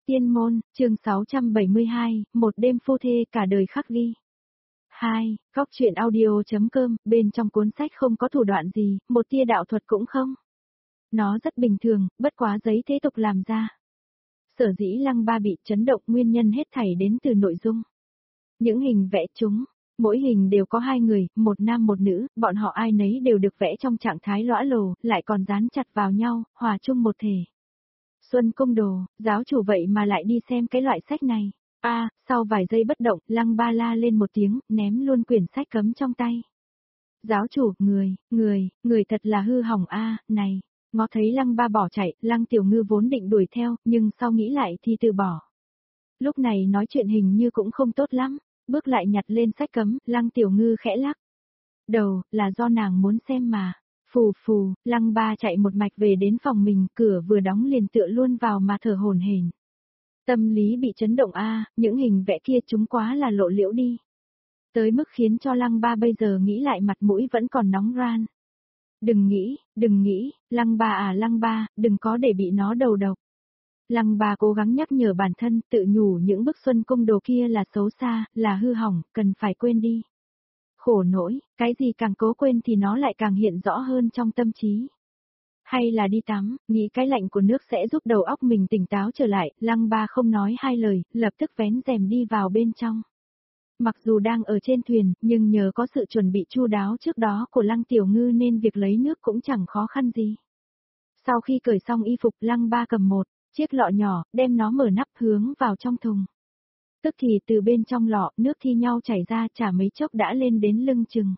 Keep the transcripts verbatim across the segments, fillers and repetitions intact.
Tiên môn, chương sáu trăm bảy mươi hai, một đêm phu thê cả đời khắc ghi. hai. Góc truyện audio.com, bên trong cuốn sách không có thủ đoạn gì, một tia đạo thuật cũng không. Nó rất bình thường, bất quá giấy thế tục làm ra. Sở dĩ Lăng Ba bị chấn động nguyên nhân hết thảy đến từ nội dung. Những hình vẽ chúng, mỗi hình đều có hai người, một nam một nữ, bọn họ ai nấy đều được vẽ trong trạng thái lõa lồ, lại còn dán chặt vào nhau, hòa chung một thể. Xuân Cung Đồ, giáo chủ vậy mà lại đi xem cái loại sách này. A, à, sau vài giây bất động, Lăng Ba la lên một tiếng, ném luôn quyển sách cấm trong tay. Giáo chủ, người, người, người thật là hư hỏng a, à, này. Ngó thấy Lăng Ba bỏ chạy, Lăng Tiểu Ngư vốn định đuổi theo, nhưng sau nghĩ lại thì từ bỏ. Lúc này nói chuyện hình như cũng không tốt lắm, bước lại nhặt lên sách cấm, Lăng Tiểu Ngư khẽ lắc đầu, là do nàng muốn xem mà. Phù phù, Lăng Ba chạy một mạch về đến phòng mình, cửa vừa đóng liền tựa luôn vào mà thở hổn hển. Tâm lý bị chấn động a, à, những hình vẽ kia chúng quá là lộ liễu đi. Tới mức khiến cho Lăng Ba bây giờ nghĩ lại mặt mũi vẫn còn nóng ran. Đừng nghĩ, đừng nghĩ, Lăng Ba à Lăng Ba, đừng có để bị nó đầu độc. Lăng Ba cố gắng nhắc nhở bản thân, tự nhủ những bức Xuân Cung Đồ kia là xấu xa, là hư hỏng, cần phải quên đi. Khổ nỗi, cái gì càng cố quên thì nó lại càng hiện rõ hơn trong tâm trí. Hay là đi tắm, nghĩ cái lạnh của nước sẽ giúp đầu óc mình tỉnh táo trở lại, Lăng Ba không nói hai lời, lập tức vén rèm đi vào bên trong. Mặc dù đang ở trên thuyền, nhưng nhờ có sự chuẩn bị chu đáo trước đó của Lăng Tiểu Ngư nên việc lấy nước cũng chẳng khó khăn gì. Sau khi cởi xong y phục, Lăng Ba cầm một chiếc lọ nhỏ, đem nó mở nắp hướng vào trong thùng. Tức thì từ bên trong lọ, nước thi nhau chảy ra, chả mấy chốc đã lên đến lưng chừng.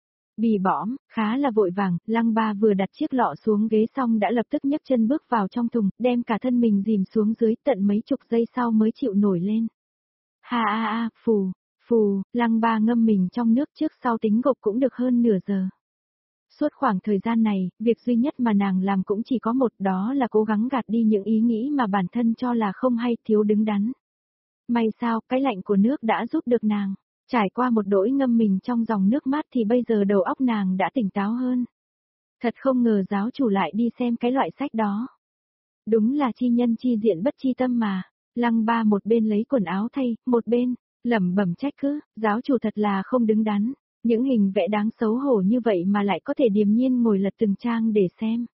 Bì bõm, khá là vội vàng, Lăng Ba vừa đặt chiếc lọ xuống ghế xong đã lập tức nhấc chân bước vào trong thùng, đem cả thân mình dìm xuống dưới, tận mấy chục giây sau mới chịu nổi lên. Ha a a, phù, phù, Lăng Ba ngâm mình trong nước trước sau tính gộp cũng được hơn nửa giờ. Suốt khoảng thời gian này, việc duy nhất mà nàng làm cũng chỉ có một, đó là cố gắng gạt đi những ý nghĩ mà bản thân cho là không hay, thiếu đứng đắn. May sao, cái lạnh của nước đã giúp được nàng. Trải qua một đỗi ngâm mình trong dòng nước mát thì bây giờ đầu óc nàng đã tỉnh táo hơn. Thật không ngờ giáo chủ lại đi xem cái loại sách đó. Đúng là chi nhân chi diện bất chi tâm mà. Lăng Ba một bên lấy quần áo thay, một bên lẩm bẩm trách cứ, giáo chủ thật là không đứng đắn. Những hình vẽ đáng xấu hổ như vậy mà lại có thể điềm nhiên ngồi lật từng trang để xem.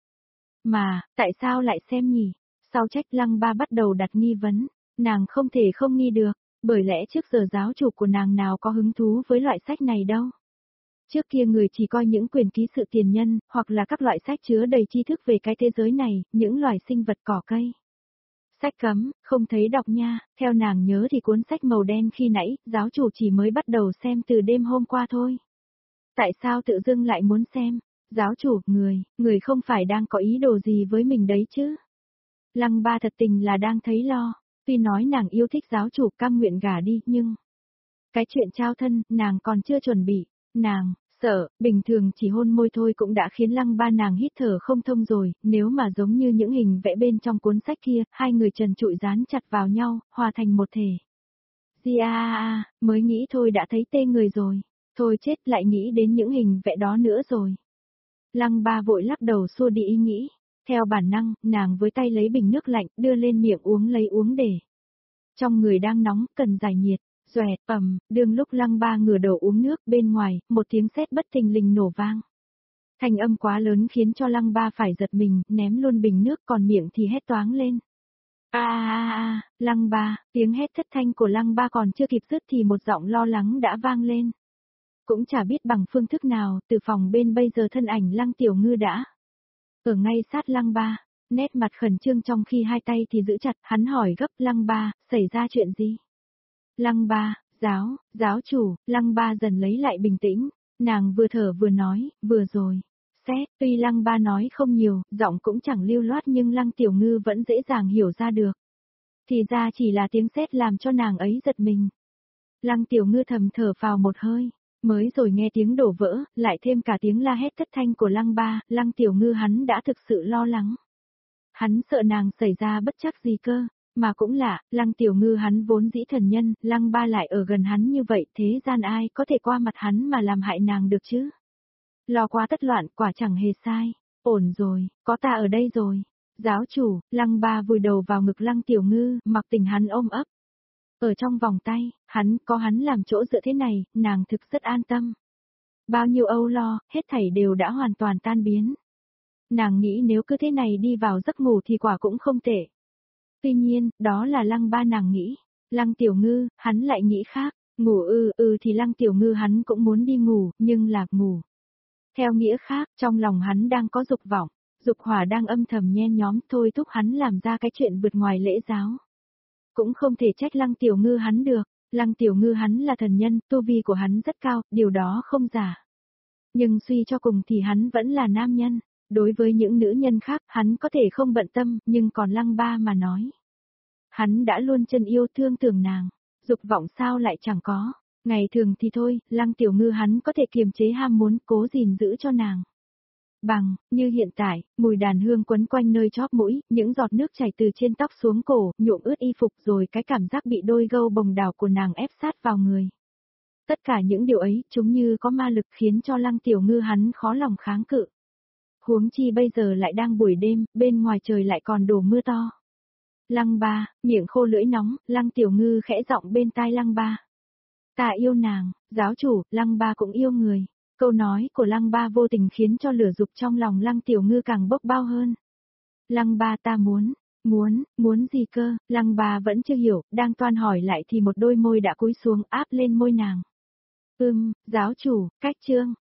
Mà, tại sao lại xem nhỉ? Sau trách Lăng Ba bắt đầu đặt nghi vấn. Nàng không thể không nghi được, bởi lẽ trước giờ giáo chủ của nàng nào có hứng thú với loại sách này đâu. Trước kia người chỉ coi những quyền ký sự tiền nhân, hoặc là các loại sách chứa đầy tri thức về cái thế giới này, những loài sinh vật cỏ cây. Sách cấm, không thấy đọc nha, theo nàng nhớ thì cuốn sách màu đen khi nãy, giáo chủ chỉ mới bắt đầu xem từ đêm hôm qua thôi. Tại sao tự dưng lại muốn xem? Giáo chủ, người, người không phải đang có ý đồ gì với mình đấy chứ? Lăng Ba thật tình là đang thấy lo. Tuy nói nàng yêu thích giáo chủ cam nguyện gả đi, nhưng cái chuyện trao thân, nàng còn chưa chuẩn bị. Nàng, sợ, bình thường chỉ hôn môi thôi cũng đã khiến Lăng Ba nàng hít thở không thông rồi, nếu mà giống như những hình vẽ bên trong cuốn sách kia, hai người trần trụi dán chặt vào nhau, hòa thành một thể. Di a a a, mới nghĩ thôi đã thấy tê người rồi, thôi chết lại nghĩ đến những hình vẽ đó nữa rồi. Lăng Ba vội lắc đầu xua đi ý nghĩ. Theo bản năng, nàng với tay lấy bình nước lạnh, đưa lên miệng uống lấy uống để. Trong người đang nóng, cần giải nhiệt, xoẹt, ầm, đương lúc Lăng Ba ngửa đầu uống nước, bên ngoài, một tiếng sét bất thình lình nổ vang. Thanh âm quá lớn khiến cho Lăng Ba phải giật mình, ném luôn bình nước còn miệng thì hét toáng lên. A a a, Lăng Ba, tiếng hét thất thanh của Lăng Ba còn chưa kịp dứt thì một giọng lo lắng đã vang lên. Cũng chả biết bằng phương thức nào, từ phòng bên bây giờ thân ảnh Lăng Tiểu Ngư đã ở ngay sát Lăng Ba, nét mặt khẩn trương trong khi hai tay thì giữ chặt, hắn hỏi gấp Lăng Ba, xảy ra chuyện gì? Lăng Ba, giáo, giáo chủ, Lăng Ba dần lấy lại bình tĩnh, nàng vừa thở vừa nói, vừa rồi, xét, tuy Lăng Ba nói không nhiều, giọng cũng chẳng lưu loát nhưng Lăng Tiểu Ngư vẫn dễ dàng hiểu ra được. Thì ra chỉ là tiếng sét làm cho nàng ấy giật mình. Lăng Tiểu Ngư thầm thở phào một hơi. Mới rồi nghe tiếng đổ vỡ, lại thêm cả tiếng la hét thất thanh của Lăng Ba, Lăng Tiểu Ngư hắn đã thực sự lo lắng. Hắn sợ nàng xảy ra bất trắc gì cơ, mà cũng lạ, Lăng Tiểu Ngư hắn vốn dĩ thần nhân, Lăng Ba lại ở gần hắn như vậy, thế gian ai có thể qua mặt hắn mà làm hại nàng được chứ? Lo quá tất loạn, quả chẳng hề sai, ổn rồi, có ta ở đây rồi. Giáo chủ, lăng ba vùi đầu vào ngực lăng tiểu ngư, mặc tình hắn ôm ấp. Ở trong vòng tay, hắn có hắn làm chỗ dựa thế này, nàng thực rất an tâm. Bao nhiêu âu lo, hết thảy đều đã hoàn toàn tan biến. Nàng nghĩ nếu cứ thế này đi vào giấc ngủ thì quả cũng không tệ. Tuy nhiên, đó là lăng ba nàng nghĩ. Lăng tiểu ngư, hắn lại nghĩ khác. Ngủ ư ư thì lăng tiểu ngư hắn cũng muốn đi ngủ, nhưng là ngủ. Theo nghĩa khác, trong lòng hắn đang có dục vọng. Dục hỏa đang âm thầm nhen nhóm thôi thúc hắn làm ra cái chuyện vượt ngoài lễ giáo. Cũng không thể trách lăng tiểu ngư hắn được. Lăng tiểu ngư hắn là thần nhân, tu vi của hắn rất cao, điều đó không giả. Nhưng suy cho cùng thì hắn vẫn là nam nhân. Đối với những nữ nhân khác, hắn có thể không bận tâm, nhưng còn lăng ba mà nói. Hắn đã luôn chân yêu thương tưởng nàng. Dục vọng sao lại chẳng có. Ngày thường thì thôi, lăng tiểu ngư hắn có thể kiềm chế ham muốn cố gìn giữ cho nàng. Bằng, như hiện tại, mùi đàn hương quấn quanh nơi chóp mũi, những giọt nước chảy từ trên tóc xuống cổ, nhuộm ướt y phục rồi cái cảm giác bị đôi gâu bồng đào của nàng ép sát vào người. Tất cả những điều ấy, chúng như có ma lực khiến cho lăng tiểu ngư hắn khó lòng kháng cự. Huống chi bây giờ lại đang buổi đêm, bên ngoài trời lại còn đổ mưa to. Lăng ba, miệng khô lưỡi nóng, lăng tiểu ngư khẽ giọng bên tai lăng ba. Ta yêu nàng, giáo chủ, lăng ba cũng yêu người. Câu nói của lăng ba vô tình khiến cho lửa dục trong lòng lăng tiểu ngư càng bốc bao hơn. Lăng ba ta muốn, muốn, muốn gì cơ, lăng ba vẫn chưa hiểu, đang toan hỏi lại thì một đôi môi đã cúi xuống áp lên môi nàng. Ừm, giáo chủ, cách chương,